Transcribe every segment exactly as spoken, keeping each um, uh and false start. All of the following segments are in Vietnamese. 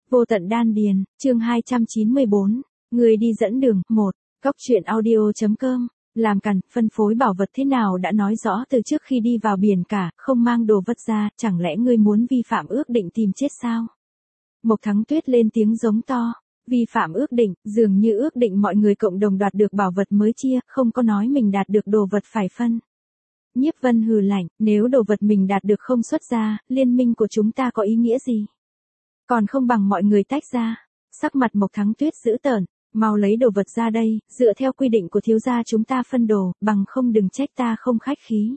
Vô tận đan điền, chương hai trăm chín mươi bốn, người đi dẫn đường, một, Cóc truyện audio.com, làm cằn, phân phối bảo vật thế nào đã nói rõ từ trước khi đi vào biển cả, không mang đồ vật ra, chẳng lẽ ngươi muốn vi phạm ước định tìm chết sao? Mộc Thắng Tuyết lên tiếng giống to, vi phạm ước định, dường như ước định mọi người cộng đồng đoạt được bảo vật mới chia, không có nói mình đạt được đồ vật phải phân. Nhiếp Vân hừ lạnh, nếu đồ vật mình đạt được không xuất ra, liên minh của chúng ta có ý nghĩa gì? Còn không bằng mọi người tách ra. Sắc mặt Mộc Thắng Tuyết dữ tợn, mau lấy đồ vật ra đây, dựa theo quy định của thiếu gia chúng ta phân đồ, bằng không đừng trách ta không khách khí.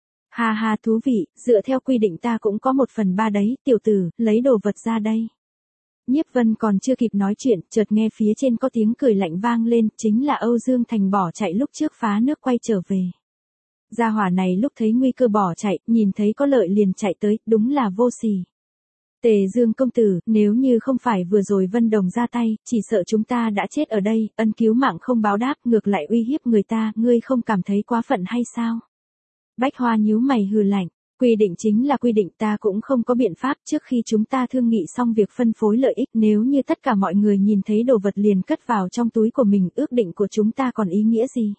Ha ha, thú vị, dựa theo quy định ta cũng có một phần ba đấy, tiểu tử, lấy đồ vật ra đây. Nhiếp Vân còn chưa kịp nói chuyện, chợt nghe phía trên có tiếng cười lạnh vang lên, chính là Âu Dương Thành bỏ chạy lúc trước phá nước quay trở về. Gia hỏa này lúc thấy nguy cơ bỏ chạy, nhìn thấy có lợi liền chạy tới, đúng là vô sỉ. Tề Dương công tử, nếu như không phải vừa rồi Vân Đồng ra tay, chỉ sợ chúng ta đã chết ở đây, ân cứu mạng không báo đáp, ngược lại uy hiếp người ta, ngươi không cảm thấy quá phận hay sao? Bách Hoa nhíu mày hừ lạnh, quy định chính là quy định, ta cũng không có biện pháp, trước khi chúng ta thương nghị xong việc phân phối lợi ích, nếu như tất cả mọi người nhìn thấy đồ vật liền cất vào trong túi của mình, ước định của chúng ta còn ý nghĩa gì?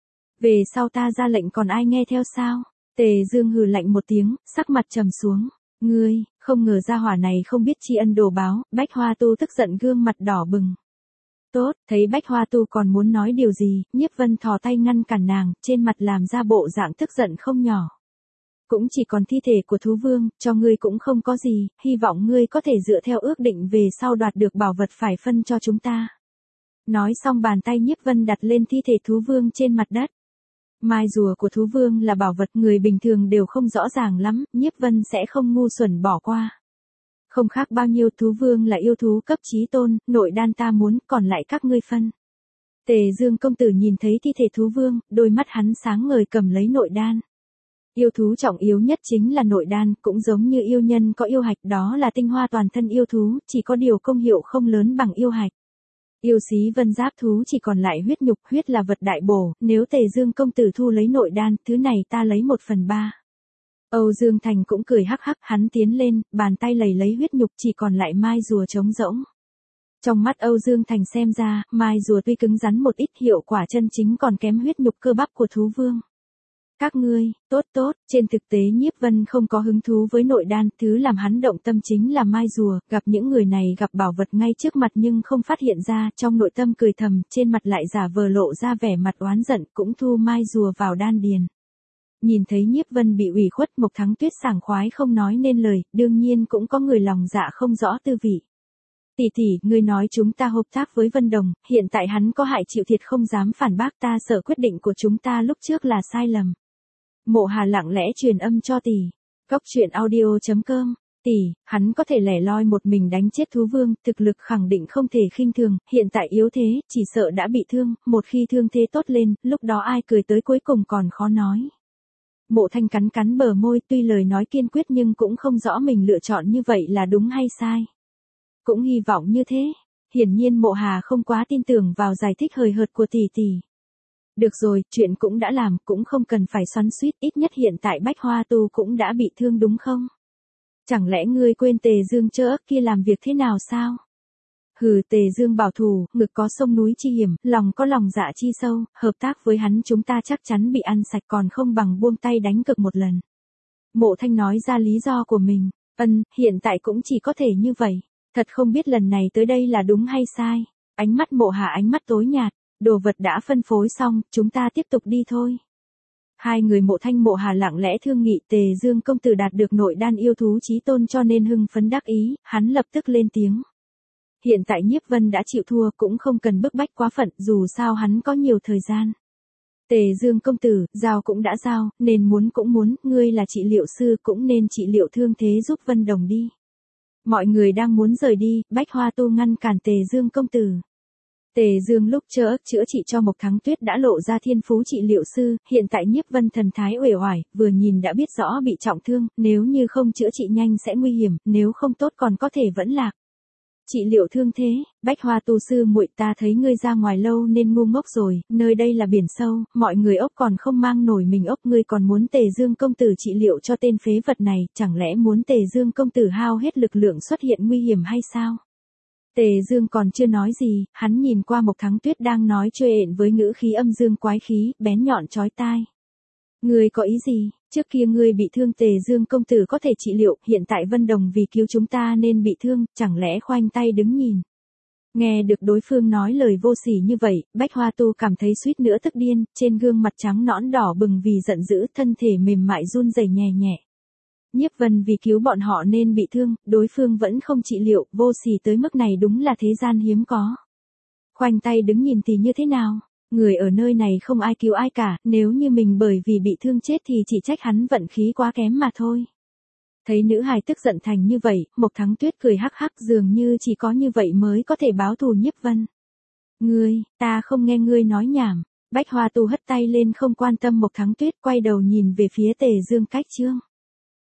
Về sau ta ra lệnh còn ai nghe theo sao? Tề Dương hừ lạnh một tiếng, sắc mặt trầm xuống. Ngươi, không ngờ gia hỏa này không biết tri ân đồ báo, Bách Hoa Tu tức giận gương mặt đỏ bừng. Tốt, thấy Bách Hoa Tu còn muốn nói điều gì, Nhiếp Vân thò tay ngăn cản nàng, trên mặt làm ra bộ dạng tức giận không nhỏ. Cũng chỉ còn thi thể của thú vương, cho ngươi cũng không có gì, hy vọng ngươi có thể dựa theo ước định về sau đoạt được bảo vật phải phân cho chúng ta. Nói xong bàn tay Nhiếp Vân đặt lên thi thể thú vương trên mặt đất. Mai rùa của thú vương là bảo vật người bình thường đều không rõ ràng lắm, Nhiếp Vân sẽ không ngu xuẩn bỏ qua. Không khác bao nhiêu, thú vương là yêu thú cấp chí tôn, nội đan ta muốn, còn lại các ngươi phân. Tề Dương công tử nhìn thấy thi thể thú vương, đôi mắt hắn sáng ngời cầm lấy nội đan. Yêu thú trọng yếu nhất chính là nội đan, cũng giống như yêu nhân có yêu hạch, đó là tinh hoa toàn thân yêu thú, chỉ có điều công hiệu không lớn bằng yêu hạch. Yêu xí vân giáp thú chỉ còn lại huyết nhục, huyết là vật đại bổ, nếu Tề Dương công tử thu lấy nội đan, thứ này ta lấy một phần ba. Âu Dương Thành cũng cười hắc hắc, hắn tiến lên, bàn tay lầy lấy huyết nhục, chỉ còn lại mai rùa trống rỗng. Trong mắt Âu Dương Thành xem ra, mai rùa tuy cứng rắn một ít, hiệu quả chân chính còn kém huyết nhục cơ bắp của thú vương. Các ngươi, tốt tốt, trên thực tế Nhiếp Vân không có hứng thú với nội đan, thứ làm hắn động tâm chính là mai rùa, gặp những người này gặp bảo vật ngay trước mặt nhưng không phát hiện ra, trong nội tâm cười thầm, trên mặt lại giả vờ lộ ra vẻ mặt oán giận, cũng thu mai rùa vào đan điền. Nhìn thấy Nhiếp Vân bị ủy khuất, Mộc Thắng Tuyết sảng khoái không nói nên lời, đương nhiên cũng có người lòng dạ không rõ tư vị. Tỷ tỷ, ngươi nói chúng ta hợp tác với Vân Đồng, hiện tại hắn có hại chịu thiệt không dám phản bác, ta sợ quyết định của chúng ta lúc trước là sai lầm. Mộ Hà lặng lẽ truyền âm cho tỷ. Cóc truyện audio.com, tỷ, hắn có thể lẻ loi một mình đánh chết thú vương, thực lực khẳng định không thể khinh thường, hiện tại yếu thế, chỉ sợ đã bị thương, một khi thương thế tốt lên, lúc đó ai cười tới cuối cùng còn khó nói. Mộ Thanh cắn cắn bờ môi, tuy lời nói kiên quyết nhưng cũng không rõ mình lựa chọn như vậy là đúng hay sai. Cũng hy vọng như thế. Hiển nhiên Mộ Hà không quá tin tưởng vào giải thích hời hợt của tỷ tỷ. Được rồi, chuyện cũng đã làm, cũng không cần phải xoắn xuýt, ít nhất hiện tại Bách Hoa Tu cũng đã bị thương đúng không? Chẳng lẽ ngươi quên Tề Dương chớ kia làm việc thế nào sao? Hừ, Tề Dương bảo thủ, ngực có sông núi chi hiểm, lòng có lòng dạ chi sâu, hợp tác với hắn chúng ta chắc chắn bị ăn sạch, còn không bằng buông tay đánh cược một lần. Mộ Thanh nói ra lý do của mình, ân, hiện tại cũng chỉ có thể như vậy, thật không biết lần này tới đây là đúng hay sai. Ánh mắt Mộ Hà ánh mắt tối nhạt. Đồ vật đã phân phối xong, chúng ta tiếp tục đi thôi. Hai người Mộ Thanh Mộ Hà lặng lẽ thương nghị, Tề Dương công tử đạt được nội đan yêu thú chí tôn cho nên hưng phấn đắc ý, hắn lập tức lên tiếng. Hiện tại Nhiếp Vân đã chịu thua, cũng không cần bức bách quá phận, dù sao hắn có nhiều thời gian. Tề Dương công tử, giao cũng đã giao, nên muốn cũng muốn, ngươi là trị liệu sư cũng nên trị liệu thương thế giúp Vân Đồng đi. Mọi người đang muốn rời đi, Bách Hoa Tu ngăn cản Tề Dương công tử. Tề Dương lúc chữa chữa trị cho Mộc Thắng Tuyết đã lộ ra thiên phú trị liệu sư, hiện tại Nhiếp Vân thần thái uể oải, vừa nhìn đã biết rõ bị trọng thương, nếu như không chữa trị nhanh sẽ nguy hiểm, nếu không tốt còn có thể vẫn lạc. Trị liệu thương thế, Bách Hoa Tu sư muội, ta thấy ngươi ra ngoài lâu nên ngu ngốc rồi, nơi đây là biển sâu, mọi người ốc còn không mang nổi mình ốc, ngươi còn muốn Tề Dương công tử trị liệu cho tên phế vật này, chẳng lẽ muốn Tề Dương công tử hao hết lực lượng xuất hiện nguy hiểm hay sao? Tề Dương còn chưa nói gì, hắn nhìn qua Mộc Thắng Tuyết đang nói trêu ện với ngữ khí âm dương quái khí, bén nhọn chói tai. Ngươi có ý gì, trước kia ngươi bị thương Tề Dương công tử có thể trị liệu, hiện tại Vân Đồng vì cứu chúng ta nên bị thương, chẳng lẽ khoanh tay đứng nhìn. Nghe được đối phương nói lời vô sỉ như vậy, Bách Hoa Tu cảm thấy suýt nữa tức điên, trên gương mặt trắng nõn đỏ bừng vì giận dữ, thân thể mềm mại run rẩy nhẹ nhẹ. Nhiếp Vân vì cứu bọn họ nên bị thương, đối phương vẫn không trị liệu, vô sỉ tới mức này đúng là thế gian hiếm có. Khoanh tay đứng nhìn thì như thế nào? Người ở nơi này không ai cứu ai cả, nếu như mình bởi vì bị thương chết thì chỉ trách hắn vận khí quá kém mà thôi. Thấy nữ hài tức giận thành như vậy, Mộc Thắng Tuyết cười hắc hắc, dường như chỉ có như vậy mới có thể báo thù Nhiếp Vân. Ngươi, ta không nghe ngươi nói nhảm. Bách Hoa Tu hất tay lên không quan tâm Mộc Thắng Tuyết, quay đầu nhìn về phía Tề Dương Cách Trương.